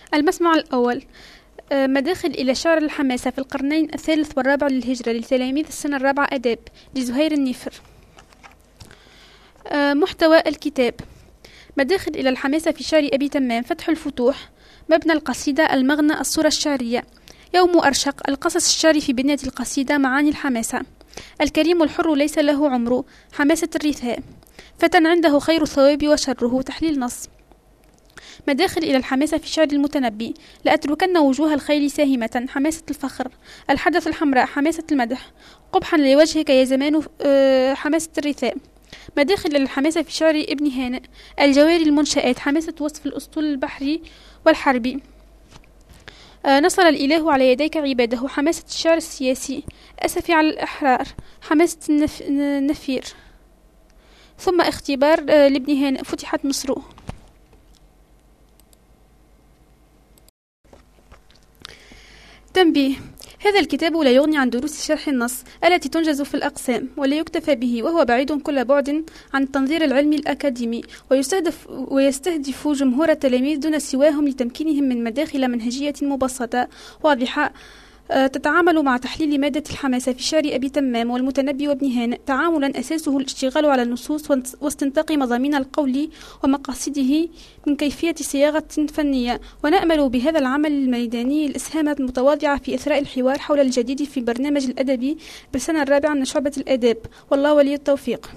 المسمع الأول. مداخل إلى شعر الحماسة في القرنين الثالث والرابع للهجرة لتلاميذ السنة الرابعة آداب لزهير النيفر. محتوى الكتاب: مداخل إلى الحماسة في شعر أبي تمام. فتح الفتوح. مبنى القصيدة: المغنى، الصورة الشعرية. يوم أرشق: القصص الشعري في بنية القصيدة، معاني الحماسة. الكريم الحر ليس له عمر، حماسة الرثاء. فتى عنده خير الثواب وشره، تحليل نص. مداخل إلى الحماسة في شعر المتنبي: لأتركن وجوه الخيل ساهمة، حماسة الفخر. الحدث الحمراء، حماسة المدح. قبحا لوجهك يا زمان، حماسة الرثاء. مداخل إلى الحماسة في شعر ابن هانئ: الجواري المنشآت، حماسة وصف الأسطول البحري والحربي. نصر الإله على يديك عباده، حماسة الشعر السياسي. أسفي على الأحرار، حماسة النفير. ثم اختبار لابن هانئ: فتحت مصر. تنبيه: هذا الكتاب لا يغني عن دروس شرح النص التي تنجز في الأقسام، ولا يكتفى به، وهو بعيد كل بعد عن التنظير العلمي الأكاديمي، ويستهدف جمهور التلاميذ دون سواهم لتمكينهم من مداخل منهجية مبسطة واضحة تتعامل مع تحليل مادة الحماسة في شعر أبي تمام والمتنبي وابن هانئ، تعاملا أساسه الاشتغال على النصوص واستنطاق مضامين القول ومقاصده من كيفية صياغة فنية. ونأمل بهذا العمل الميداني الإسهام المتواضعة في إثراء الحوار حول الجديد في برنامج الأدبي بالسنة الرابعة من شعبة الآداب، والله ولي التوفيق.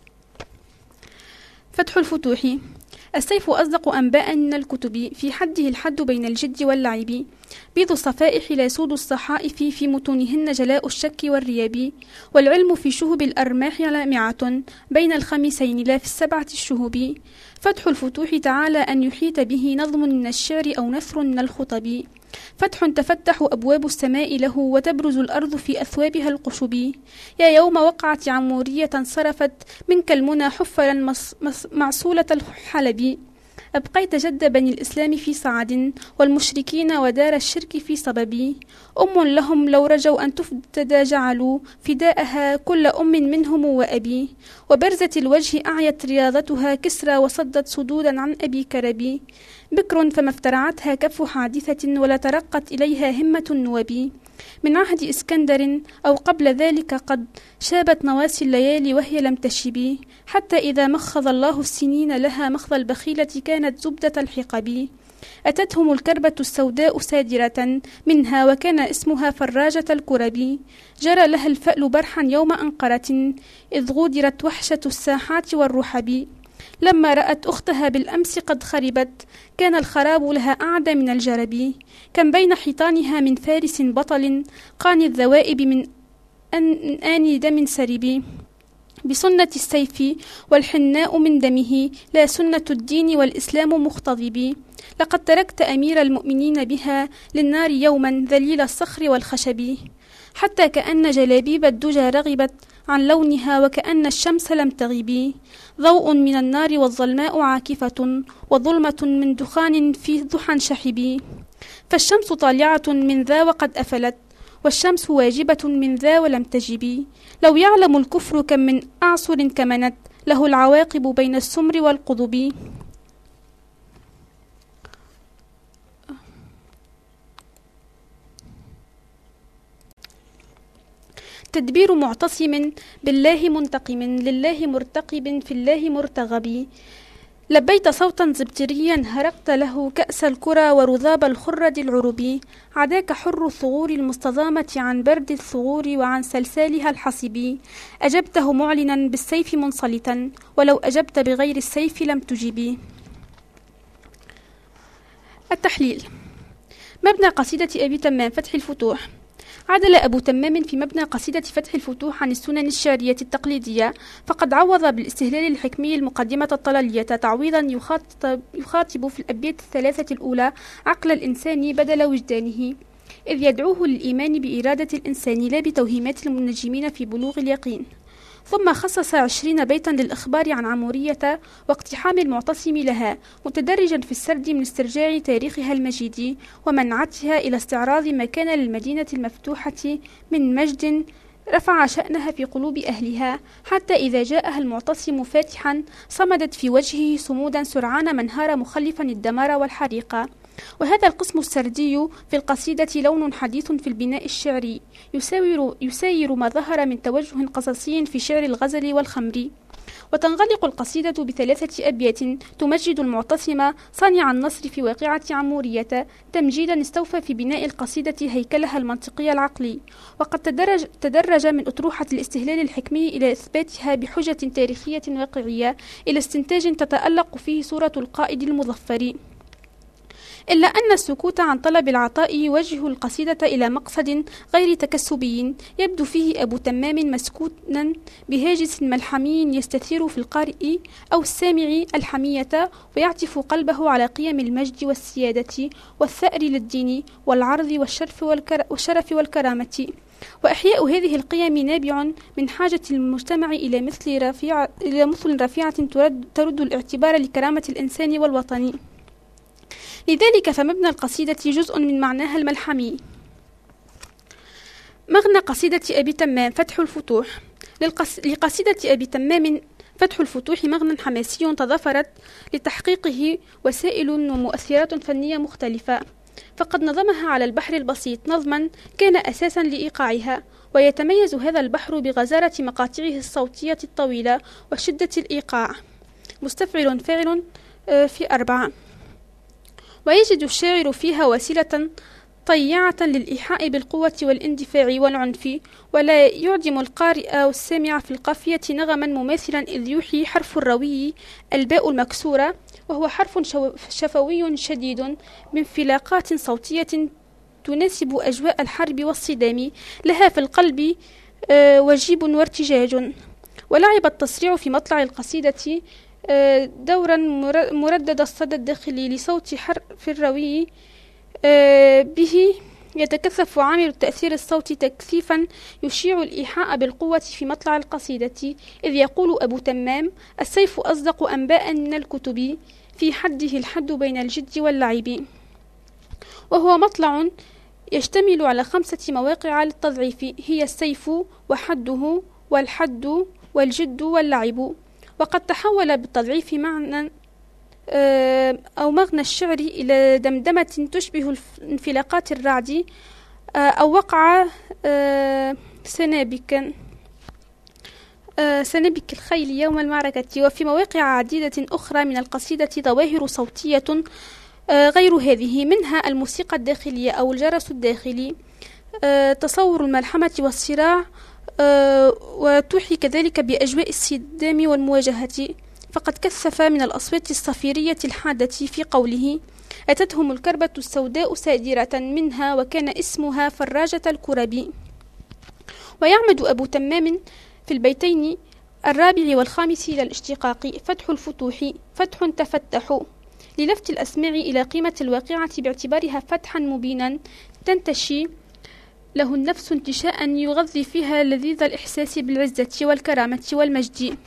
فتح الفتوح: السيف أصدق أنباء من الكتب، في حده الحد بين الجد واللعب. بيض الصفائح لا سود الصحائف، في متونهن جلاء الشك والرياب. والعلم في شهب الأرماح لامعة، بين الخميسين لا في السبعة الشهب. فتح الفتوح: تعالى أن يحيط به نظم من الشعر أو نثر من الخطب. فتح: تفتح أبواب السماء له، وتبرز الأرض في أثوابها القشب. يا يوم وقعت عمورية صرفت منك المنى حفرا معسولة الحلب. أبقيت جد بني الإسلام في صعد، والمشركين ودار الشرك في صبب. لهم لو رجوا أن تفدى جعلوا فداءها كل منهم وأبي. وبرزة الوجه أعيت رياضتها كسرى، وصدت صدودا عن أبي كربي. بكر فما افترعتها كف حادثة، ولا ترقت إليها همة النوب. من عهد إسكندر أو قبل ذلك قد شابت نواسي الليالي وهي لم تشب. حتى إذا مخض الله السنين لها مخض البخيلة، كانت زبدة الحقب. أتتهم الكربة السوداء سادرة منها، وكان اسمها فراجة الكرب. جرى لها الفأل برحا يوم أنقرة، إذ غودرت وحشة الساحات والرحب. لما رأت أختها بالأمس قد خربت، كان الخراب لها أعدى من الجرب. كم بين حيطانها من فارس بطل، قاني الذوائب من آن دم سرب. بسنة السيف والحناء من دمه، لا سنة الدين والإسلام مختضب. لقد تركت أمير المؤمنين بها للنار يوما، ذليل الصخر والخشب. حتى كأن جلابيب الدجى رغبت عن لونها، وكأن الشمس لم تغب. ضوء من النار والظلماء عاكفة، وظلمة من دخان في ضحى شحب. فالشمس طالعة من ذا وقد أفلت، والشمس واجبة من ذا ولم تجب. لو يعلم الكفر كم من أعصر كمنت، له العواقب بين السمر والقضب. تدبير معتصم بالله منتقم، لله مرتقب في الله مرتغب. لبيت صوتا زبتريا هرقت له كأس الكرى ورذاب الخرد العرب. عداك حر الثغور المستضامة عن برد الثغور وعن سلسالها الحصب. أجبته معلنا بالسيف منصلتا، ولو أجبت بغير السيف لم تجبي. التحليل: مبنى قصيدة أبي تمام فتح الفتوح. عدل أبو تمام في مبنى قصيدة فتح الفتوح عن السنن الشعرية التقليدية، فقد عوض بالاستهلال الحكمي المقدمة الطلالية تعويضا يخاطب في الأبيات الثلاثة الأولى عقل الإنسان بدل وجدانه، إذ يدعوه للإيمان بإرادة الإنسان لا بتوهيمات المنجمين في بلوغ اليقين. ثم خصص 20 بيتا للإخبار عن عمورية واقتحام المعتصم لها، متدرجا في السرد من استرجاع تاريخها المجيد ومنعتها إلى استعراض ما كان للمدينة المفتوحة من مجد رفع شأنها في قلوب أهلها، حتى إذا جاءها المعتصم فاتحا صمدت في وجهه صمودا سرعان من هار مخلفا الدمار والحريق. وهذا القسم السردي في القصيدة لون حديث في البناء الشعري يساير ما ظهر من توجه قصصي في شعر الغزل والخمر. وتنغلق القصيدة بثلاثة أبيات تمجد المعتصم صانع النصر في واقعة عمورية تمجيدا استوفى في بناء القصيدة هيكلها المنطقي العقلي، وقد تدرج من أطروحة الاستهلال الحكمي إلى إثباتها بحجة تاريخية واقعية إلى استنتاج تتألق فيه صورة القائد المظفر. إلا أن السكوت عن طلب العطاء يوجه القصيدة إلى مقصد غير تكسبي يبدو فيه أبو تمام مسكونا بهاجس ملحمي يستثير في القارئ أو السامع الحمية ويعطف قلبه على قيم المجد والسيادة والثأر للدين والعرض والشرف والكرامة. وإحياء هذه القيم نابع من حاجة المجتمع إلى مثل رفيعة ترد الاعتبار لكرامة الإنسان والوطن. لذلك فمبنى القصيدة جزء من معناها الملحمي. مغنى قصيدة أبي تمام فتح الفتوح. لقصيدة أبي تمام فتح الفتوح مغنى حماسي تضافرت لتحقيقه وسائل ومؤثرات فنية مختلفة، فقد نظمها على البحر البسيط نظما كان أساسا لإيقاعها، ويتميز هذا البحر بغزارة مقاطعه الصوتية الطويلة وشدة الإيقاع. مستفعل فاعل في 4. ويجد الشاعر فيها وسيلة طيعة للإيحاء بالقوة والاندفاع والعنف، ولا يعدم القارئ والسامع في القافية نغما مماثلا، إذ يوحي حرف الروي الباء المكسورة، وهو حرف شفوي شديد بانفلاقات صوتية تناسب أجواء الحرب والصدام، لها في القلب وجيب وارتجاج. ولعب التصريع في مطلع القصيدة دورا مردد الصدى الداخلي لصوت حرف الروي، به يتكثف عامل التأثير الصوتي تكثيفا يشيع الإيحاء بالقوة في مطلع القصيدة، إذ يقول أبو تمام: السيف أصدق أنباء من الكتب، في حده الحد بين الجد واللعب. وهو مطلع يشتمل على 5 مواقع للتضعيف، هي السيف وحده والحد والجد واللعب. وقد تحول بالتضعيف معنى أو مغنى الشعر إلى دمدمة تشبه انفلاقات الرعد أو وقع سنابك الخيل يوم المعركة. وفي مواقع عديدة أخرى من القصيدة ظواهر صوتية غير هذه، منها الموسيقى الداخلية أو الجرس الداخلي، تصور الملحمة والصراع، وتوحي كذلك بأجواء الصدام والمواجهة. فقد كثف من الأصوات الصفيرية الحادة في قوله: أتتهم الكربة السوداء سادرة منها وكان اسمها فراجة الكرب. ويعمد أبو تمام في البيتين 4 و5 إلى الاشتقاق: فتح الفتوح، فتح تفتح، للفت الأسماع إلى قيمة الواقعة باعتبارها فتحا مبينا تنتشي له النفس انتشاء يغذي فيها لذيذ الإحساس بالعزة والكرامة والمجد.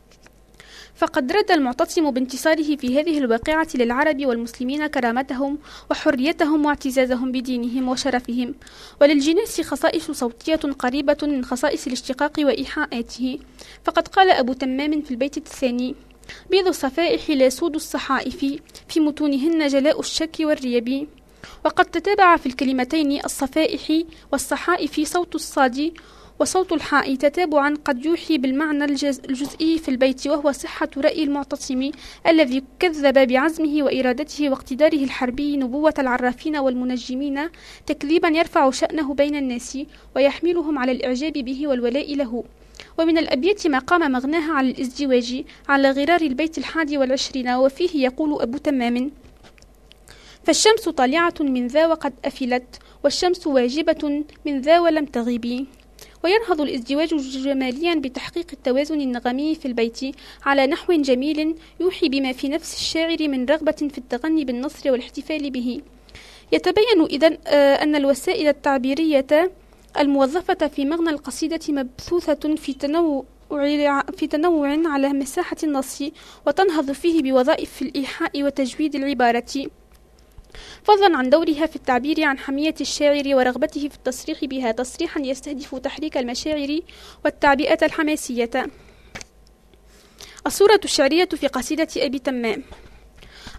فقد رد المعتصم بانتصاره في هذه الواقعة للعرب والمسلمين كرامتهم وحريتهم واعتزازهم بدينهم وشرفهم. وللجناس خصائص صوتية قريبة من خصائص الاشتقاق وإيحاءاته. فقد قال أبو تمام في البيت الثاني: بيض الصفائح لا سود الصحائف، في متونهن جلاء الشك والريب. وقد تتابع في الكلمتين الصفائح والصحائف صوت الصاد وصوت الحاء تتابعا قد يوحي بالمعنى الجزئي في البيت، وهو صحة رأي المعتصم الذي كذب بعزمه وإرادته واقتداره الحربي نبوة العرافين والمنجمين تكذيبا يرفع شأنه بين الناس ويحملهم على الإعجاب به والولاء له. ومن الأبيات ما قام مغناها على الازدواج على غرار البيت 21، وفيه يقول أبو تمام: فالشمس طالعة من ذا وقد أفلت، والشمس واجبة من ذا ولم تغيب. وينهض الازدواج جماليا بتحقيق التوازن النغمي في البيت على نحو جميل يوحي بما في نفس الشاعر من رغبة في التغني بالنصر والاحتفال به. يتبين إذن أن الوسائل التعبيرية الموظفة في مغنى القصيدة مبثوثة في تنوع على مساحة النص، وتنهض فيه بوظائف الإيحاء وتجويد العبارة، فضلا عن دورها في التعبير عن حمية الشاعر ورغبته في التصريح بها تصريحا يستهدف تحريك المشاعر والتعبئة الحماسية. الصورة الشعرية في قصيدة أبي تمام.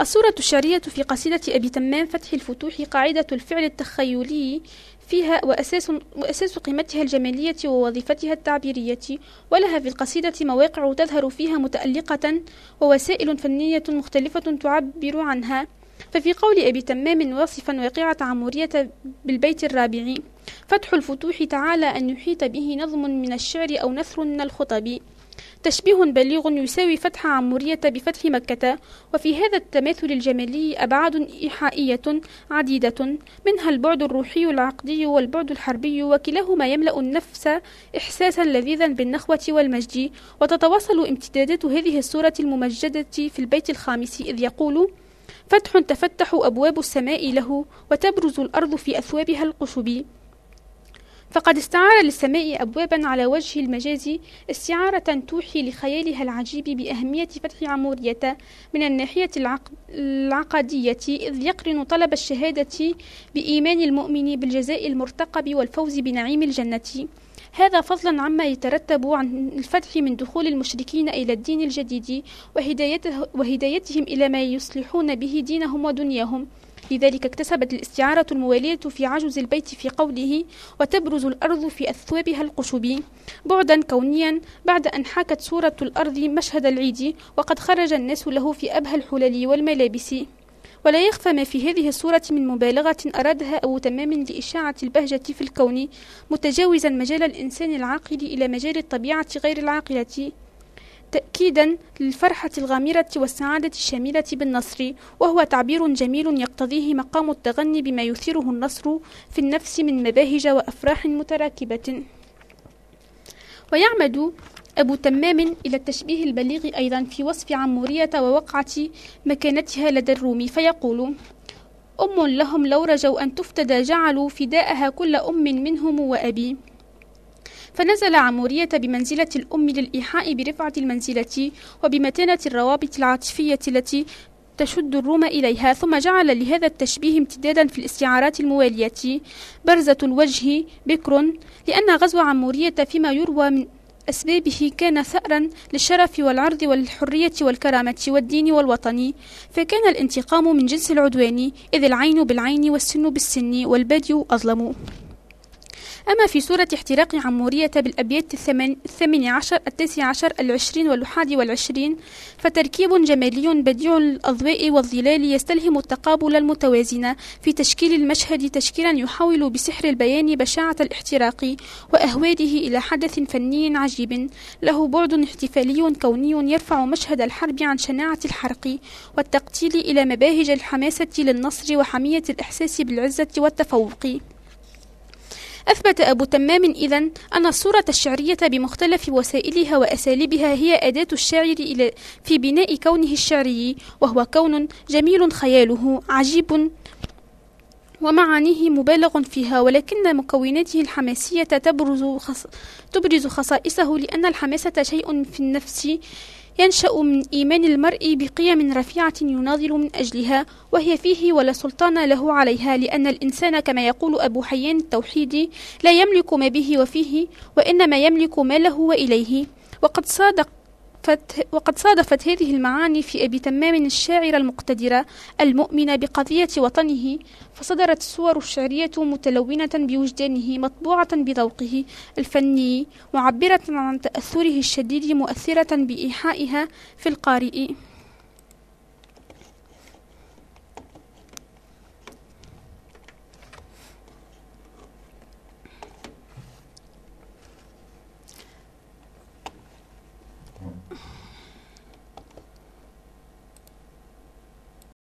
الصورة الشعرية في قصيدة أبي تمام فتح الفتوح قاعدة الفعل التخيلي فيها وأساس قيمتها الجمالية ووظيفتها التعبيرية، ولها في القصيدة مواقع تظهر فيها متألقة ووسائل فنية مختلفة تعبر عنها. ففي قول أبي تمام واصفا واقعة عمورية بالبيت الرابع: فتح الفتوح تعالى أن يحيط به نظم من الشعر أو نثر من الخطب، تشبيه بليغ يساوي فتح عمورية بفتح مكة. وفي هذا التماثل الجمالي أبعاد إيحائية عديدة، منها البعد الروحي العقدي والبعد الحربي، وكلاهما يملأ النفس إحساسا لذيذا بالنخوة والمجد. وتتواصل امتدادات هذه الصورة الممجدة في البيت الخامس إذ يقول: فتح تفتح أبواب السماء له، وتبرز الأرض في أثوابها القشب. فقد استعار للسماء أبوابا على وجه المجاز، استعارة توحي لخيالها العجيب بأهمية فتح عمورية من الناحية العقدية، إذ يقرن طلب الشهادة بإيمان المؤمن بالجزاء المرتقب والفوز بنعيم الجنة، هذا فضلا عما يترتب عن الفتح من دخول المشركين إلى الدين الجديد وهدايتهم إلى ما يصلحون به دينهم ودنياهم. لذلك اكتسبت الاستعارة الموالية في عجز البيت في قوله: وتبرز الأرض في أثوابها القشب، بعدا كونيا بعد أن حاكت سورة الأرض مشهد العيد، وقد خرج الناس له في أبهى الحلل والملابس. ولا يخفى ما في هذه الصورة من مبالغة أرادها أبو تمام لإشاعة البهجة في الكون، متجاوزا مجال الإنسان العاقل إلى مجال الطبيعة غير العاقلة، تأكيدا للفرحة الغامرة والسعادة الشاملة بالنصر، وهو تعبير جميل يقتضيه مقام التغني بما يثيره النصر في النفس من مباهج وأفراح متراكبة. ويعمد أبو تمام إلى التشبيه البليغ أيضا في وصف عمورية ووقعة مكانتها لدى الروم، فيقول: أم لهم لو رجوا أن تفتدى جعلوا فداءها كل أم منهم وأبي. فنزل عمورية بمنزلة الأم للإيحاء برفعة المنزلة وبمتانة الروابط العاطفية التي تشد الروم إليها، ثم جعل لهذا التشبيه امتدادا في الاستعارات الموالية: برزة الوجه بكر، لأن غزو عمورية فيما يروى من أسبابه كان ثأرا للشرف والعرض والحرية والكرامة والدين والوطن، فكان الانتقام من جنس العدوان، إذ العين بالعين والسن بالسن والبدي أظلم. أما في سورة احتراق عمورية بالأبيات 18، 19، 20 والحادي 21، فتركيب جمالي بديع الأضواء والظلال يستلهم التقابل المتوازن في تشكيل المشهد، تشكيلا يحاول بسحر البيان بشاعة الاحتراق وأهواله إلى حدث فني عجيب له بعد احتفالي كوني يرفع مشهد الحرب عن شناعة الحرق والتقتيل إلى مباهج الحماسة للنصر وحمية الإحساس بالعزة والتفوق. أثبت أبو تمام إذن أن الصورة الشعرية بمختلف وسائلها وأساليبها هي أداة الشاعر في بناء كونه الشعري، وهو كون جميل خياله عجيب ومعانيه مبالغ فيها، ولكن مكوناته الحماسية تبرز خصائصه، لأن الحماسة شيء في النفس ينشأ من إيمان المرء بقيم رفيعة يناضل من أجلها، وهي فيه ولا سلطان له عليها، لأن الإنسان كما يقول أبو حيان التوحيدي لا يملك ما به وفيه، وإنما يملك ما له وإليه. وقد صادفت هذه المعاني في أبي تمام الشاعر المقتدر المؤمن بقضية وطنه، فصدرت الصور الشعرية متلونة بوجدانه، مطبوعة بذوقه الفني، معبرة عن تأثره الشديد، مؤثرة بإيحائها في القارئ.